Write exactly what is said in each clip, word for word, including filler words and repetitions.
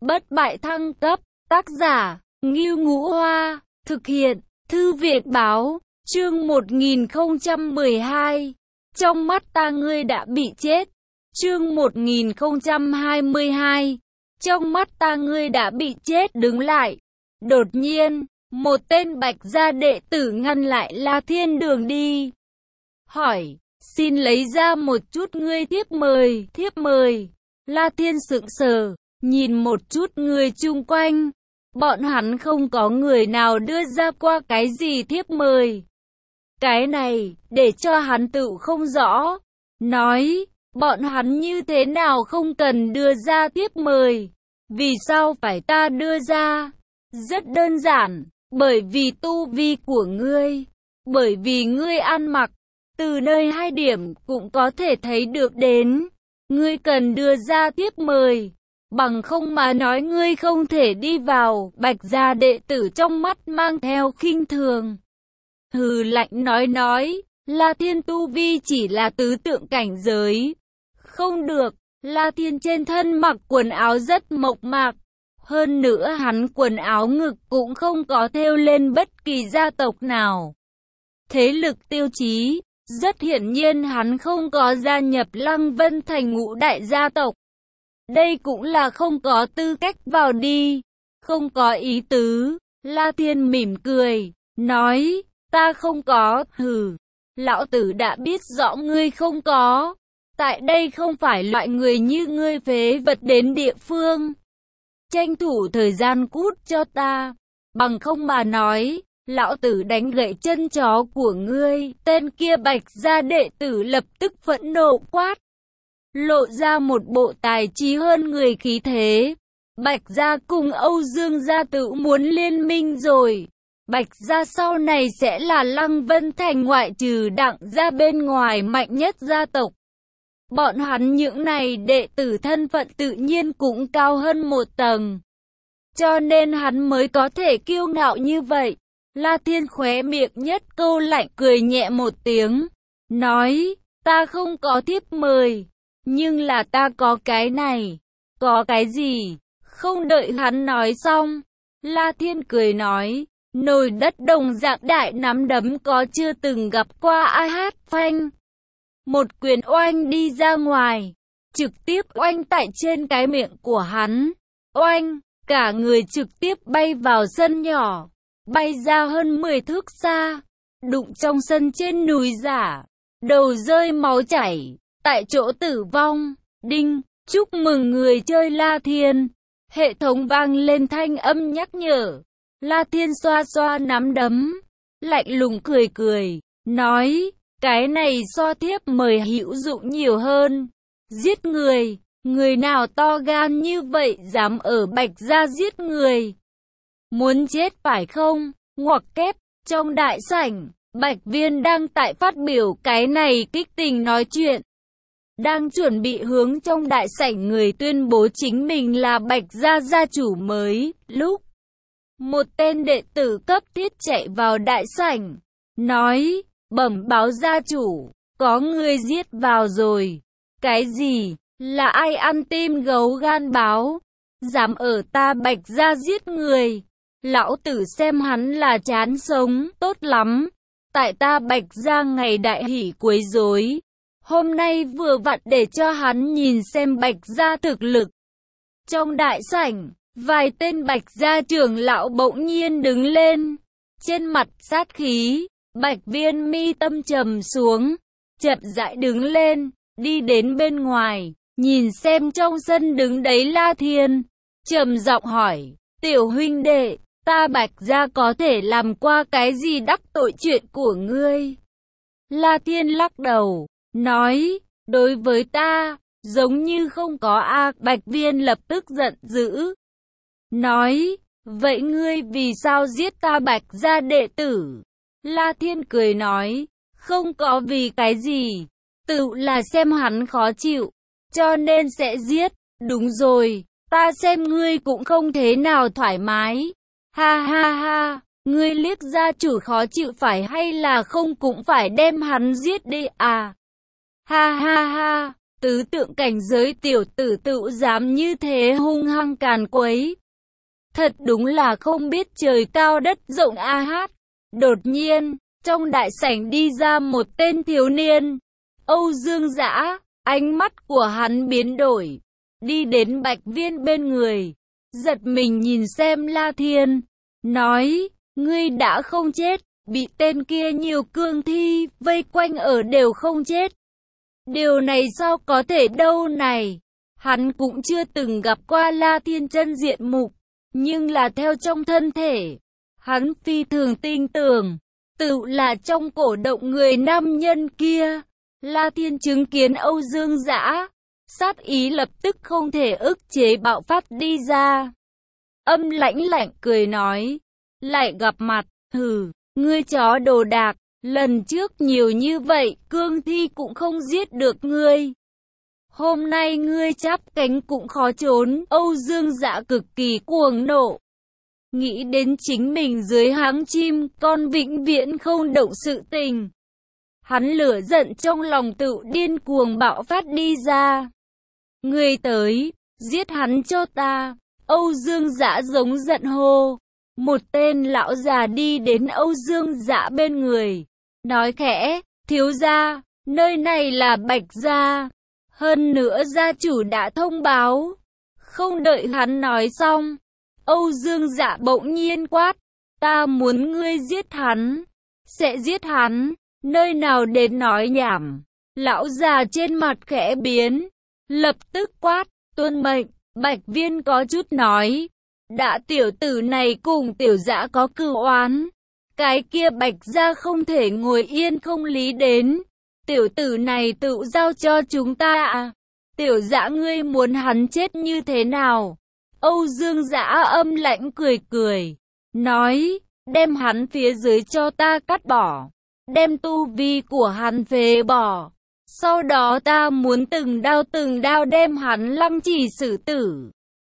Bất bại thăng cấp, tác giả, Ngưu Ngũ Hoa, thực hiện, Thư viện báo, chương một nghìn không trăm mười hai. Trong mắt ta ngươi đã bị chết. Chương một nghìn không trăm hai mươi hai. Trong mắt ta ngươi đã bị chết. Đứng lại. Đột nhiên, một tên Bạch gia đệ tử ngăn lại La Thiên đường đi. Hỏi, xin lấy ra một chút ngươi thiếp mời, thiếp mời. La Thiên sững sờ, nhìn một chút người chung quanh. Bọn hắn không có người nào đưa ra qua cái gì thiếp mời. Cái này, để cho hắn tự không rõ. Nói, bọn hắn như thế nào không cần đưa ra thiếp mời. Vì sao phải ta đưa ra? Rất đơn giản, bởi vì tu vi của ngươi. Bởi vì ngươi ăn mặc, từ nơi hai điểm cũng có thể thấy được đến. Ngươi cần đưa ra thiếp mời. Bằng không mà nói ngươi không thể đi vào. Bạch gia đệ tử trong mắt mang theo khinh thường. Hừ lạnh nói nói, La Thiên tu vi chỉ là tứ tượng cảnh giới. Không được, La Thiên trên thân mặc quần áo rất mộc mạc. Hơn nữa hắn quần áo ngực cũng không có thêu lên bất kỳ gia tộc nào. Thế lực tiêu chí, rất hiển nhiên hắn không có gia nhập Lăng Vân Thành ngũ đại gia tộc. Đây cũng là không có tư cách vào đi. Không có ý tứ. La Thiên mỉm cười, nói, ta không có, hừ. Lão tử đã biết rõ ngươi không có. Tại đây không phải loại người như ngươi phế vật đến địa phương. Tranh thủ thời gian cút cho ta. Bằng không mà nói, lão tử đánh gãy chân chó của ngươi. Tên kia Bạch gia đệ tử lập tức phẫn nộ quát. Lộ ra một bộ tài trí hơn người khí thế. Bạch gia cùng Âu Dương gia tự muốn liên minh rồi. Bạch gia sau này sẽ là Lăng Vân Thành ngoại trừ Đặng gia bên ngoài mạnh nhất gia tộc. Bọn hắn những này đệ tử thân phận tự nhiên cũng cao hơn một tầng. Cho nên hắn mới có thể kiêu ngạo như vậy. La Thiên khóe miệng nhất câu lạnh cười nhẹ một tiếng. Nói, ta không có thiếp mời. Nhưng là ta có cái này. Có cái gì? Không đợi hắn nói xong. La Thiên cười nói. Nồi đất đồng dạng đại nắm đấm có chưa từng gặp qua ai hát phanh. Một quyền oanh đi ra ngoài. Trực tiếp oanh tại trên cái miệng của hắn. Oanh, cả người trực tiếp bay vào sân nhỏ. Bay ra hơn mười thước xa. Đụng trong sân trên núi giả. Đầu rơi máu chảy. Tại chỗ tử vong. Đinh, chúc mừng người chơi La Thiên. Hệ thống vang lên thanh âm nhắc nhở. La Thiên xoa xoa nắm đấm. Lạnh lùng cười cười. Nói, cái này so thiếp mời hữu dụng nhiều hơn. Giết người. Người nào to gan như vậy dám ở Bạch gia giết người. Muốn chết phải không? Ngoặc kép. Trong đại sảnh, Bạch Viên đang tại phát biểu cái này kích tình nói chuyện. Đang chuẩn bị hướng trong đại sảnh người tuyên bố chính mình là Bạch gia gia chủ mới. Lúc một tên đệ tử cấp thiết chạy vào đại sảnh. Nói, bẩm báo gia chủ, có người giết vào rồi. Cái gì? Là ai ăn tim gấu gan báo? Dám ở ta Bạch gia giết người. Lão tử xem hắn là chán sống, tốt lắm. Tại ta Bạch gia ngày đại hỷ quấy rối. Hôm nay vừa vặn để cho hắn nhìn xem Bạch gia thực lực. Trong đại sảnh, vài tên Bạch gia trưởng lão bỗng nhiên đứng lên. Trên mặt sát khí, Bạch Viên mi tâm trầm xuống. Chậm rãi đứng lên, đi đến bên ngoài, nhìn xem trong sân đứng đấy La Thiên. Trầm giọng hỏi, tiểu huynh đệ, ta Bạch gia có thể làm qua cái gì đắc tội chuyện của ngươi? La Thiên lắc đầu. Nói, đối với ta, giống như không có a. Bạch Viên lập tức giận dữ. Nói, vậy ngươi vì sao giết ta Bạch gia đệ tử? La Thiên cười nói, không có vì cái gì, tự là xem hắn khó chịu, cho nên sẽ giết. Đúng rồi, ta xem ngươi cũng không thế nào thoải mái. Ha ha ha, ngươi liếc gia chủ khó chịu phải hay là không cũng phải đem hắn giết đi à? Ha ha ha, Tứ tượng cảnh giới tiểu tử tựu dám như thế hung hăng càn quấy. Thật đúng là không biết trời cao đất rộng a hát. Đột nhiên, trong đại sảnh đi ra một tên thiếu niên. Âu Dương Dã, ánh mắt của hắn biến đổi. Đi đến Bạch Viên bên người. Giật mình nhìn xem La Thiên. Nói, ngươi đã không chết. Bị tên kia nhiều cương thi vây quanh ở đều không chết. Điều này sao có thể đâu này. Hắn cũng chưa từng gặp qua La Thiên chân diện mục. Nhưng là theo trong thân thể. Hắn phi thường tin tưởng. Tự là trong cổ động người nam nhân kia. La Thiên chứng kiến Âu Dương Dã. Sát ý lập tức không thể ức chế bạo phát đi ra. Âm lãnh lạnh cười nói. Lại gặp mặt, hừ, ngươi chó đồ đạc. Lần trước nhiều như vậy, cương thi cũng không giết được ngươi. Hôm nay ngươi chắp cánh cũng khó trốn. Âu Dương Dã cực kỳ cuồng nộ. Nghĩ đến chính mình dưới háng chim, con vĩnh viễn không động sự tình. Hắn lửa giận trong lòng tự điên cuồng bạo phát đi ra. Ngươi tới, giết hắn cho ta. Âu Dương Dã giống giận hô. Một tên lão già đi đến Âu Dương Dã bên người. Nói khẽ, thiếu gia, nơi này là Bạch gia. Hơn nữa gia chủ đã thông báo. Không đợi hắn nói xong. Âu Dương Dã bỗng nhiên quát. Ta muốn ngươi giết hắn. Sẽ giết hắn. Nơi nào đến nói nhảm. Lão già trên mặt khẽ biến. Lập tức quát. Tuân mệnh. Bạch Viên có chút nói. Đã tiểu tử này cùng tiểu Dã có cừu oán. Cái kia Bạch gia không thể ngồi yên không lý đến. Tiểu tử này tự giao cho chúng ta à. Tiểu Dã ngươi muốn hắn chết như thế nào? Âu Dương Dã âm lãnh cười cười. Nói, đem hắn phía dưới cho ta cắt bỏ. Đem tu vi của hắn phế bỏ. Sau đó ta muốn từng đao từng đao đem hắn lăng trì xử tử.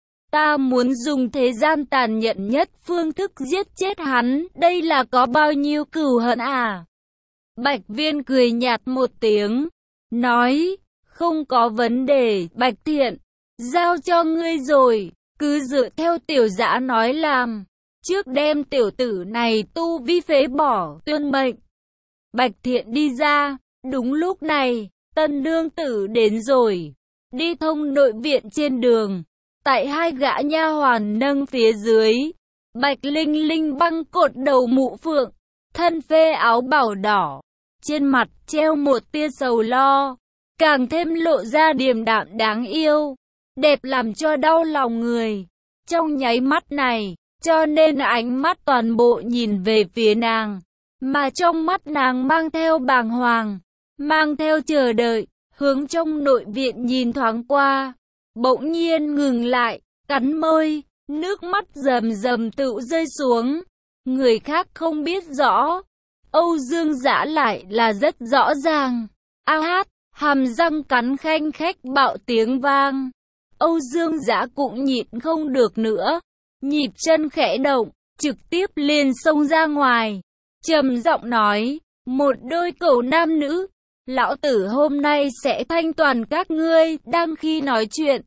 Ta muốn dùng thế gian tàn nhẫn nhất phương thức giết chết hắn. Đây là có bao nhiêu cừu hận à? Bạch Viên cười nhạt một tiếng. Nói, không có vấn đề, Bạch Thiện. Giao cho ngươi rồi. Cứ dựa theo tiểu Dã nói làm. Trước đem tiểu tử này tu vi phế bỏ, tuân mệnh. Bạch Thiện đi ra. Đúng lúc này, tân nương tử đến rồi. Đi thông nội viện trên đường. Tại hai gã nha hoàn nâng phía dưới. Bạch Linh Linh băng cột đầu mũ phượng. Thân phê áo bảo đỏ. Trên mặt treo một tia sầu lo. Càng thêm lộ ra điềm đạm đáng yêu. Đẹp làm cho đau lòng người. Trong nháy mắt này, cho nên ánh mắt toàn bộ nhìn về phía nàng. Mà trong mắt nàng mang theo bàng hoàng. Mang theo chờ đợi. Hướng trong nội viện nhìn thoáng qua. Bỗng nhiên ngừng lại. Cắn môi. Nước mắt rầm rầm tự rơi xuống. Người khác không biết rõ. Âu Dương Dã lại là rất rõ ràng. A hát. Hàm răng cắn khanh khách bạo tiếng vang. Âu Dương Dã cũng nhịn không được nữa. Nhịp chân khẽ động. Trực tiếp liền xông ra ngoài. Trầm giọng nói. Một đôi cẩu nam nữ. Lão tử hôm nay sẽ thanh toàn các ngươi. Đang khi nói chuyện.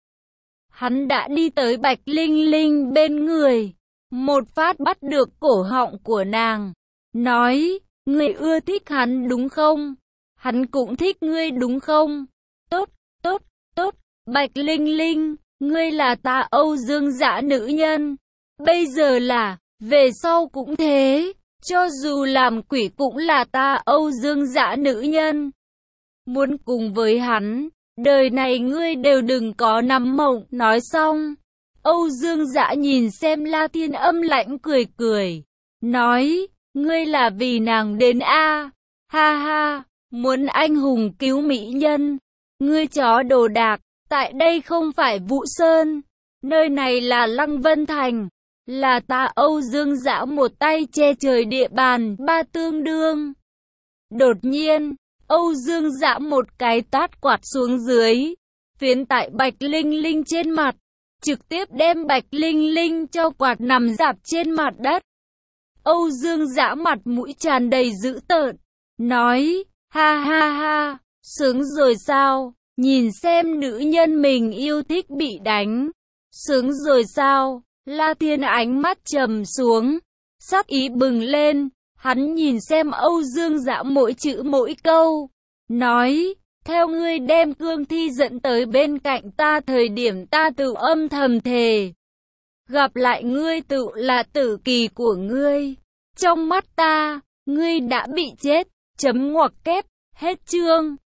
Hắn đã đi tới Bạch Linh Linh bên người. Một phát bắt được cổ họng của nàng. Nói. Ngươi ưa thích hắn đúng không? Hắn cũng thích ngươi đúng không? Tốt, tốt, tốt. Bạch Linh Linh. Ngươi là ta Âu Dương Dã nữ nhân. Bây giờ là. Về sau cũng thế. Cho dù làm quỷ cũng là ta Âu Dương Dã nữ nhân. Muốn cùng với hắn. Đời này ngươi đều đừng có nằm mộng. Nói xong. Âu Dương Dã nhìn xem La Thiên âm lãnh cười cười. Nói. Ngươi là vì nàng đến a à. Ha ha. Muốn anh hùng cứu mỹ nhân. Ngươi chó đồ đạc. Tại đây không phải Vũ Sơn. Nơi này là Lăng Vân Thành. Là ta Âu Dương Dã một tay che trời địa bàn. Ba tương đương. Đột nhiên. Âu Dương Dã một cái tát quạt xuống dưới. Phiến tại Bạch Linh Linh trên mặt. Trực tiếp đem Bạch Linh Linh cho quạt nằm rạp trên mặt đất. Âu Dương Dã mặt mũi tràn đầy dữ tợn. Nói. Ha ha ha. Sướng rồi sao? Nhìn xem nữ nhân mình yêu thích bị đánh. Sướng rồi sao? La Thiên ánh mắt trầm xuống, sắc ý bừng lên. Hắn nhìn xem Âu Dương Dạ mỗi chữ mỗi câu, nói, theo ngươi đem cương thi dẫn tới bên cạnh ta thời điểm ta tự âm thầm thề. Gặp lại ngươi tự là tử kỳ của ngươi. Trong mắt ta, ngươi đã bị chết. Chấm ngoặc kép, hết chương.